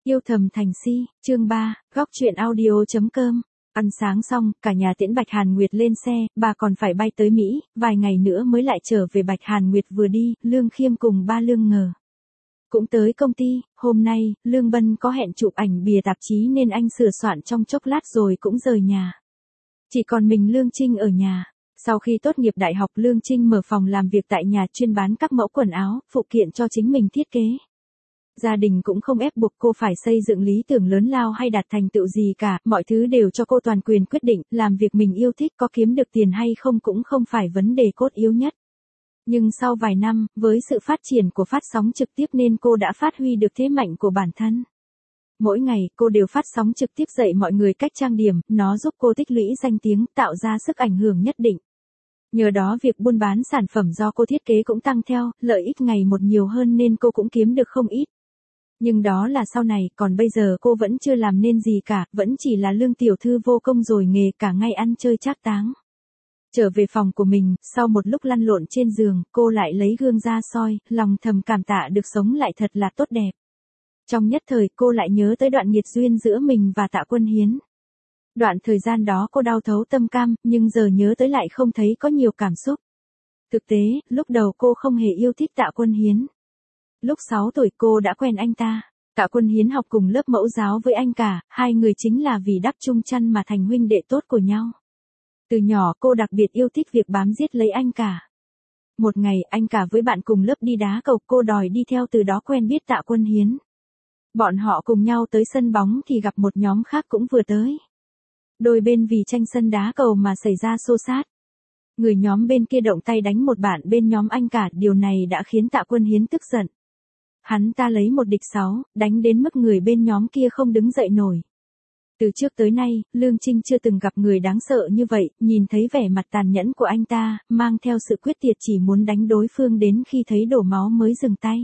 Yêu thầm thành si, chương 3, góc truyện audio.com. Ăn sáng xong, cả nhà tiễn Bạch Hàn Nguyệt lên xe, bà còn phải bay tới Mỹ, vài ngày nữa mới lại trở về. Bạch Hàn Nguyệt vừa đi, Lương Khiêm cùng ba Lương Ngờ cũng tới công ty. Hôm nay, Lương Bân có hẹn chụp ảnh bìa tạp chí nên anh sửa soạn trong chốc lát rồi cũng rời nhà. Chỉ còn mình Lương Trinh ở nhà. Sau khi tốt nghiệp đại học, Lương Trinh mở phòng làm việc tại nhà chuyên bán các mẫu quần áo, phụ kiện cho chính mình thiết kế. Gia đình cũng không ép buộc cô phải xây dựng lý tưởng lớn lao hay đạt thành tựu gì cả, mọi thứ đều cho cô toàn quyền quyết định, làm việc mình yêu thích, có kiếm được tiền hay không cũng không phải vấn đề cốt yếu nhất. Nhưng sau vài năm, với sự phát triển của phát sóng trực tiếp nên cô đã phát huy được thế mạnh của bản thân. Mỗi ngày, cô đều phát sóng trực tiếp dạy mọi người cách trang điểm, nó giúp cô tích lũy danh tiếng, tạo ra sức ảnh hưởng nhất định. Nhờ đó việc buôn bán sản phẩm do cô thiết kế cũng tăng theo, lợi ích ngày một nhiều hơn nên cô cũng kiếm được không ít. Nhưng đó là sau này, còn bây giờ cô vẫn chưa làm nên gì cả, vẫn chỉ là Lương tiểu thư vô công rồi nghề, cả ngày ăn chơi trác táng. Trở về phòng của mình, sau một lúc lăn lộn trên giường, cô lại lấy gương ra soi, lòng thầm cảm tạ được sống lại thật là tốt đẹp. Trong nhất thời, cô lại nhớ tới đoạn nghiệt duyên giữa mình và Tạ Quân Hiến. Đoạn thời gian đó cô đau thấu tâm cam, nhưng giờ nhớ tới lại không thấy có nhiều cảm xúc. Thực tế, lúc đầu cô không hề yêu thích Tạ Quân Hiến. Lúc 6 tuổi cô đã quen anh ta. Tạ Quân Hiến học cùng lớp mẫu giáo với anh cả, hai người chính là vì đắp chung chăn mà thành huynh đệ tốt của nhau. Từ nhỏ cô đặc biệt yêu thích việc bám giết lấy anh cả. Một ngày anh cả với bạn cùng lớp đi đá cầu, cô đòi đi theo, từ đó quen biết Tạ Quân Hiến. Bọn họ cùng nhau tới sân bóng thì gặp một nhóm khác cũng vừa tới. Đôi bên vì tranh sân đá cầu mà xảy ra xô xát. Người nhóm bên kia động tay đánh một bạn bên nhóm anh cả, điều này đã khiến Tạ Quân Hiến tức giận. Hắn ta lấy 1 địch 6, đánh đến mức người bên nhóm kia không đứng dậy nổi. Từ trước tới nay, Lương Trinh chưa từng gặp người đáng sợ như vậy, nhìn thấy vẻ mặt tàn nhẫn của anh ta, mang theo sự quyết tuyệt chỉ muốn đánh đối phương đến khi thấy đổ máu mới dừng tay.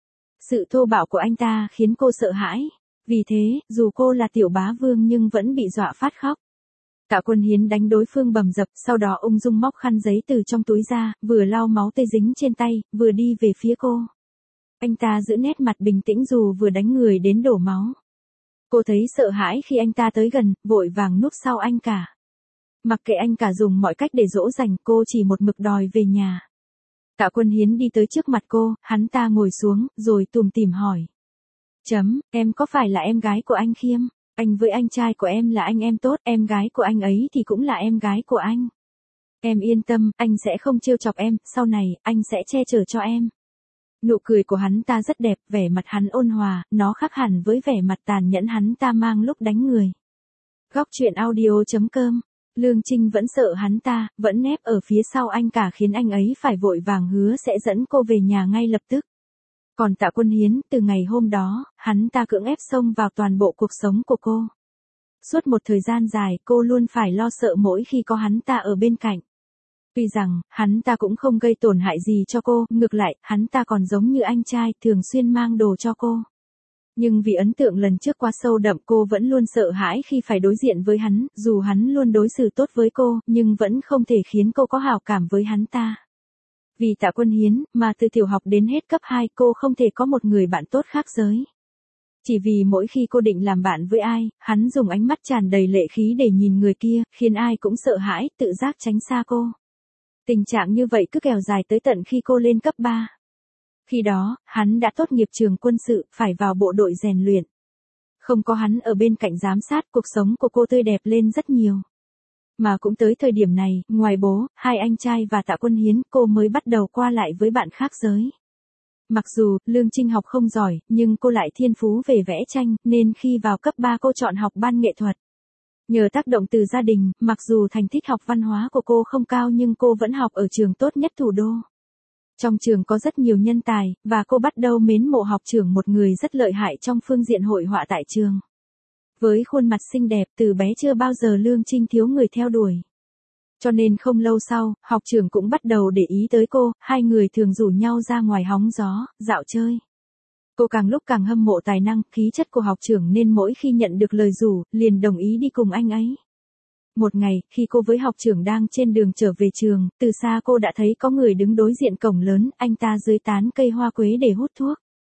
Sự thô bạo của anh ta khiến cô sợ hãi. Vì thế, dù cô là tiểu bá vương nhưng vẫn bị dọa phát khóc. Tạ Quân Hiến đánh đối phương bầm dập, sau đó ung dung móc khăn giấy từ trong túi ra, vừa lau máu tươi dính trên tay, vừa đi về phía cô. Anh ta giữ nét mặt bình tĩnh dù vừa đánh người đến đổ máu. Cô thấy sợ hãi khi anh ta tới gần, vội vàng núp sau anh cả. Mặc kệ anh cả dùng mọi cách để dỗ dành, cô chỉ một mực đòi về nhà. Tạ Quân Hiến đi tới trước mặt cô, hắn ta ngồi xuống, rồi tủm tỉm hỏi. Em có phải là em gái của anh Khiêm? Anh với anh trai của em là anh em tốt, em gái của anh ấy thì cũng là em gái của anh. Em yên tâm, anh sẽ không trêu chọc em, sau này, anh sẽ che chở cho em. Nụ cười của hắn ta rất đẹp, vẻ mặt hắn ôn hòa, nó khác hẳn với vẻ mặt tàn nhẫn hắn ta mang lúc đánh người. Góc truyện audio.com. Lương Trinh vẫn sợ hắn ta, vẫn nép ở phía sau anh cả khiến anh ấy phải vội vàng hứa sẽ dẫn cô về nhà ngay lập tức. Còn Tạ Quân Hiến, từ ngày hôm đó, hắn ta cưỡng ép xông vào toàn bộ cuộc sống của cô. Suốt một thời gian dài, cô luôn phải lo sợ mỗi khi có hắn ta ở bên cạnh. Tuy rằng, hắn ta cũng không gây tổn hại gì cho cô, ngược lại, hắn ta còn giống như anh trai, thường xuyên mang đồ cho cô. Nhưng vì ấn tượng lần trước quá sâu đậm, cô vẫn luôn sợ hãi khi phải đối diện với hắn, dù hắn luôn đối xử tốt với cô, nhưng vẫn không thể khiến cô có hảo cảm với hắn ta. Vì Tạ Quân Hiến, mà từ tiểu học đến hết cấp 2, cô không thể có một người bạn tốt khác giới. Chỉ vì mỗi khi cô định làm bạn với ai, hắn dùng ánh mắt tràn đầy lệ khí để nhìn người kia, khiến ai cũng sợ hãi, tự giác tránh xa cô. Tình trạng như vậy cứ kéo dài tới tận khi cô lên cấp 3. Khi đó, hắn đã tốt nghiệp trường quân sự, phải vào bộ đội rèn luyện. Không có hắn ở bên cạnh giám sát, cuộc sống của cô tươi đẹp lên rất nhiều. Mà cũng tới thời điểm này, ngoài bố, hai anh trai và Tạ Quân Hiến, cô mới bắt đầu qua lại với bạn khác giới. Mặc dù, Lương Trinh học không giỏi, nhưng cô lại thiên phú về vẽ tranh, nên khi vào cấp 3 cô chọn học ban nghệ thuật. Nhờ tác động từ gia đình, mặc dù thành tích học văn hóa của cô không cao nhưng cô vẫn học ở trường tốt nhất thủ đô. Trong trường có rất nhiều nhân tài, và cô bắt đầu mến mộ học trưởng, một người rất lợi hại trong phương diện hội họa tại trường. Với khuôn mặt xinh đẹp, từ bé chưa bao giờ Lương Trinh thiếu người theo đuổi. Cho nên không lâu sau, học trưởng cũng bắt đầu để ý tới cô, hai người thường rủ nhau ra ngoài hóng gió, dạo chơi. Cô càng lúc càng hâm mộ tài năng, khí chất của học trưởng nên mỗi khi nhận được lời rủ, liền đồng ý đi cùng anh ấy. Một ngày, khi cô với học trưởng đang trên đường trở về trường, từ xa cô đã thấy có người đứng đối diện cổng lớn, anh ta dưới tán cây hoa quế để hút thuốc.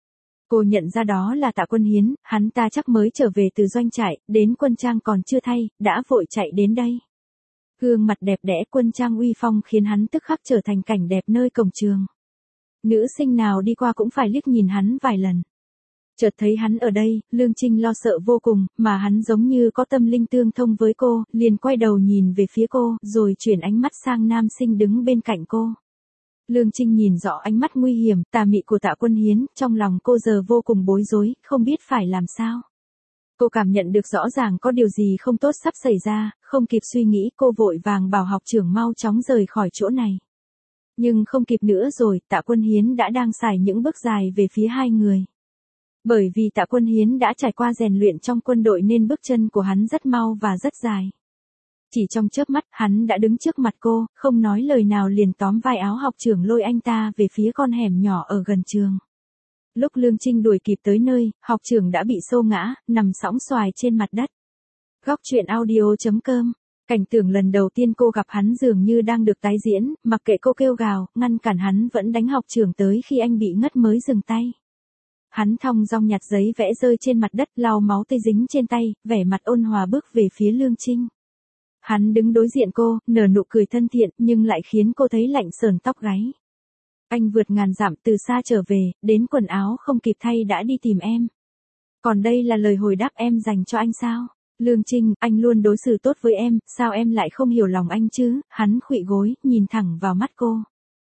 Cô nhận ra đó là Tạ Quân Hiến, hắn ta chắc mới trở về từ doanh trại, đến quân trang còn chưa thay, đã vội chạy đến đây. Gương mặt đẹp đẽ quân trang uy phong khiến hắn tức khắc trở thành cảnh đẹp nơi cổng trường. Nữ sinh nào đi qua cũng phải liếc nhìn hắn vài lần. Chợt thấy hắn ở đây, Lương Trinh lo sợ vô cùng, mà hắn giống như có tâm linh tương thông với cô, liền quay đầu nhìn về phía cô, rồi chuyển ánh mắt sang nam sinh đứng bên cạnh cô. Lương Trinh nhìn rõ ánh mắt nguy hiểm, tà mị của Tạ Quân Hiến, trong lòng cô giờ vô cùng bối rối, không biết phải làm sao. Cô cảm nhận được rõ ràng có điều gì không tốt sắp xảy ra, không kịp suy nghĩ cô vội vàng bảo học trưởng mau chóng rời khỏi chỗ này. Nhưng không kịp nữa rồi, Tạ Quân Hiến đã đang xài những bước dài về phía hai người. Bởi vì Tạ Quân Hiến đã trải qua rèn luyện trong quân đội nên bước chân của hắn rất mau và rất dài. Chỉ trong chớp mắt, hắn đã đứng trước mặt cô, không nói lời nào liền tóm vai áo học trưởng lôi anh ta về phía con hẻm nhỏ ở gần trường. Lúc Lương Trinh đuổi kịp tới nơi, học trưởng đã bị xô ngã, nằm sõng xoài trên mặt đất. Góc truyện audio.com. Cảnh tượng lần đầu tiên cô gặp hắn dường như đang được tái diễn, mặc kệ cô kêu gào, ngăn cản hắn vẫn đánh học trưởng tới khi anh bị ngất mới dừng tay. Hắn thong dong nhặt giấy vẽ rơi trên mặt đất, lau máu tươi dính trên tay, vẻ mặt ôn hòa bước về phía Lương Trinh. Hắn đứng đối diện cô, nở nụ cười thân thiện, nhưng lại khiến cô thấy lạnh sờn tóc gáy. Anh vượt ngàn dặm từ xa trở về, đến quần áo không kịp thay đã đi tìm em. Còn đây là lời hồi đáp em dành cho anh sao? Lương Trinh, anh luôn đối xử tốt với em, sao em lại không hiểu lòng anh chứ? Hắn khuỵu gối, nhìn thẳng vào mắt cô.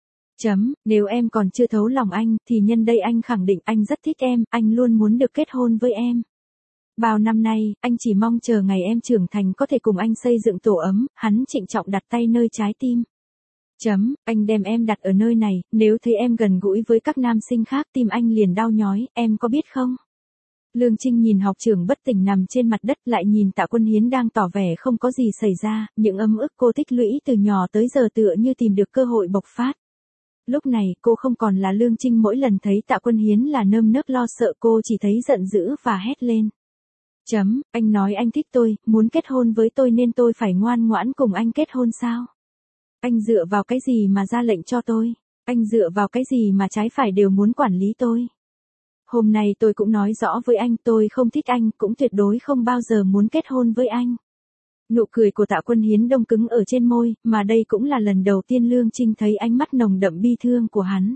Nếu em còn chưa thấu lòng anh, thì nhân đây anh khẳng định anh rất thích em, anh luôn muốn được kết hôn với em. Bao năm nay, anh chỉ mong chờ ngày em trưởng thành có thể cùng anh xây dựng tổ ấm, hắn trịnh trọng đặt tay nơi trái tim. Anh đem em đặt ở nơi này, nếu thấy em gần gũi với các nam sinh khác tim anh liền đau nhói, em có biết không? Lương Trinh nhìn học trưởng bất tỉnh nằm trên mặt đất lại nhìn Tạ Quân Hiến đang tỏ vẻ không có gì xảy ra, những ấm ức cô tích lũy từ nhỏ tới giờ tựa như tìm được cơ hội bộc phát. Lúc này cô không còn là Lương Trinh mỗi lần thấy Tạ Quân Hiến là nơm nớp lo sợ cô chỉ thấy giận dữ và hét lên. Anh nói anh thích tôi, muốn kết hôn với tôi nên tôi phải ngoan ngoãn cùng anh kết hôn sao? Anh dựa vào cái gì mà ra lệnh cho tôi? Anh dựa vào cái gì mà trái phải đều muốn quản lý tôi? Hôm nay tôi cũng nói rõ với anh tôi không thích anh, cũng tuyệt đối không bao giờ muốn kết hôn với anh. Nụ cười của Tạ Quân Hiến đông cứng ở trên môi, mà đây cũng là lần đầu tiên Lương Trinh thấy ánh mắt nồng đậm bi thương của hắn.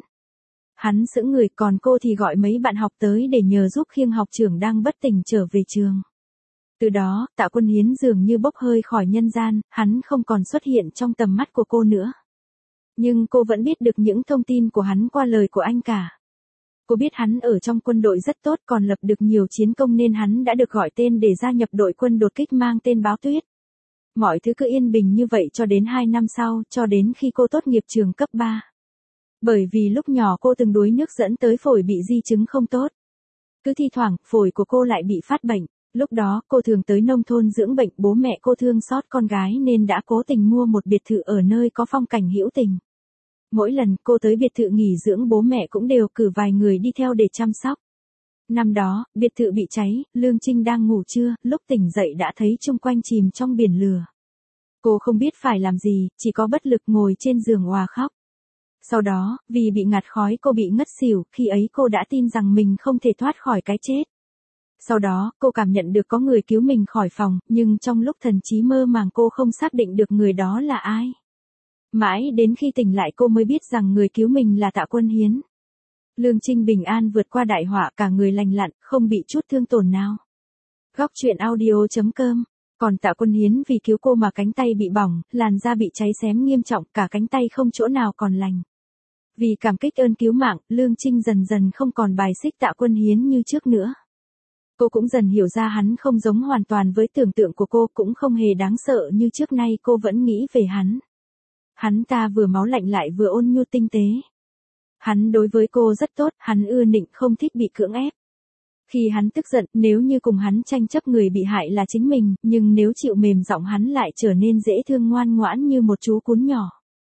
Hắn sững người, còn cô thì gọi mấy bạn học tới để nhờ giúp khiêng học trưởng đang bất tỉnh trở về trường. Từ đó, Tạ Quân Hiến dường như bốc hơi khỏi nhân gian, hắn không còn xuất hiện trong tầm mắt của cô nữa. Nhưng cô vẫn biết được những thông tin của hắn qua lời của anh cả. Cô biết hắn ở trong quân đội rất tốt, còn lập được nhiều chiến công nên hắn đã được gọi tên để gia nhập đội quân đột kích mang tên Báo Tuyết. Mọi thứ cứ yên bình như vậy cho đến 2 năm sau, cho đến khi cô tốt nghiệp trường cấp 3. Bởi vì lúc nhỏ cô từng đuối nước dẫn tới phổi bị di chứng không tốt. Cứ thi thoảng, phổi của cô lại bị phát bệnh. Lúc đó, cô thường tới nông thôn dưỡng bệnh, bố mẹ cô thương xót con gái nên đã cố tình mua một biệt thự ở nơi có phong cảnh hữu tình. Mỗi lần cô tới biệt thự nghỉ dưỡng bố mẹ cũng đều cử vài người đi theo để chăm sóc. Năm đó, biệt thự bị cháy, Lương Trinh đang ngủ trưa, lúc tỉnh dậy đã thấy chung quanh chìm trong biển lửa. Cô không biết phải làm gì, chỉ có bất lực ngồi trên giường òa khóc. Sau đó, vì bị ngạt khói cô bị ngất xỉu, khi ấy cô đã tin rằng mình không thể thoát khỏi cái chết. Sau đó, cô cảm nhận được có người cứu mình khỏi phòng, nhưng trong lúc thần trí mơ màng cô không xác định được người đó là ai. Mãi đến khi tỉnh lại cô mới biết rằng người cứu mình là Tạ Quân Hiến. Lương Trinh bình an vượt qua đại họa, cả người lành lặn, không bị chút thương tổn nào. Góc truyện audio.com. Còn Tạ Quân Hiến vì cứu cô mà cánh tay bị bỏng, làn da bị cháy xém nghiêm trọng, cả cánh tay không chỗ nào còn lành. Vì cảm kích ơn cứu mạng, Lương Trinh dần dần không còn bài xích Tạ Quân Hiến như trước nữa. Cô cũng dần hiểu ra hắn không giống hoàn toàn với tưởng tượng của cô, cũng không hề đáng sợ như trước nay cô vẫn nghĩ về hắn. Hắn ta vừa máu lạnh lại vừa ôn nhu tinh tế. Hắn đối với cô rất tốt, hắn ưa nịnh không thích bị cưỡng ép. Khi hắn tức giận, nếu như cùng hắn tranh chấp người bị hại là chính mình, nhưng nếu chịu mềm giọng hắn lại trở nên dễ thương ngoan ngoãn như một chú cún nhỏ.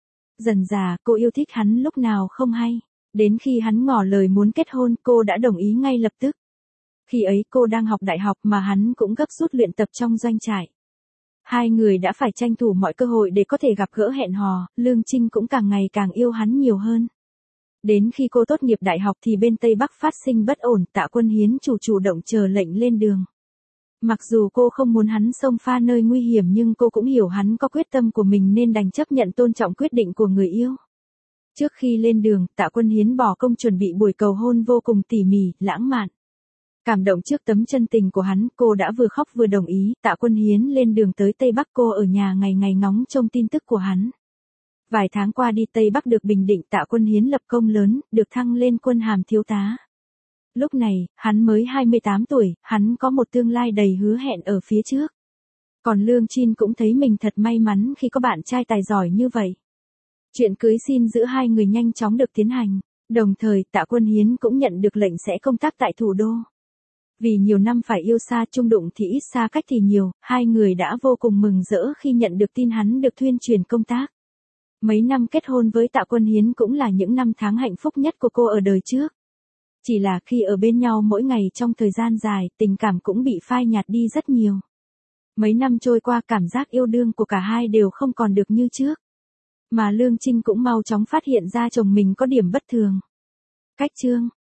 Dần dà, cô yêu thích hắn lúc nào không hay. Đến khi hắn ngỏ lời muốn kết hôn, cô đã đồng ý ngay lập tức. Khi ấy cô đang học đại học mà hắn cũng gấp rút luyện tập trong doanh trại. Hai người đã phải tranh thủ mọi cơ hội để có thể gặp gỡ hẹn hò, Lương Trinh cũng càng ngày càng yêu hắn nhiều hơn. Đến khi cô tốt nghiệp đại học thì bên Tây Bắc phát sinh bất ổn, Tạ Quân Hiến chủ động chờ lệnh lên đường. Mặc dù cô không muốn hắn xông pha nơi nguy hiểm nhưng cô cũng hiểu hắn có quyết tâm của mình nên đành chấp nhận tôn trọng quyết định của người yêu. Trước khi lên đường, Tạ Quân Hiến bỏ công chuẩn bị buổi cầu hôn vô cùng tỉ mỉ, lãng mạn. Cảm động trước tấm chân tình của hắn, cô đã vừa khóc vừa đồng ý. Tạ Quân Hiến lên đường tới Tây Bắc, cô ở nhà ngày ngày ngóng trông tin tức của hắn. Vài tháng qua đi Tây Bắc được bình định, Tạ Quân Hiến lập công lớn, được thăng lên quân hàm thiếu tá. Lúc này, hắn mới 28 tuổi, hắn có một tương lai đầy hứa hẹn ở phía trước. Còn Lương Chin cũng thấy mình thật may mắn khi có bạn trai tài giỏi như vậy. Chuyện cưới xin giữa hai người nhanh chóng được tiến hành. Đồng thời, Tạ Quân Hiến cũng nhận được lệnh sẽ công tác tại thủ đô. Vì nhiều năm phải yêu xa chung đụng thì ít xa cách thì nhiều, hai người đã vô cùng mừng rỡ khi nhận được tin hắn được thuyên truyền công tác. Mấy năm kết hôn với Tạ Quân Hiến cũng là những năm tháng hạnh phúc nhất của cô ở đời trước. Chỉ là khi ở bên nhau mỗi ngày trong thời gian dài, tình cảm cũng bị phai nhạt đi rất nhiều. Mấy năm trôi qua cảm giác yêu đương của cả hai đều không còn được như trước. Mà Lương Trinh cũng mau chóng phát hiện ra chồng mình có điểm bất thường. Cách chương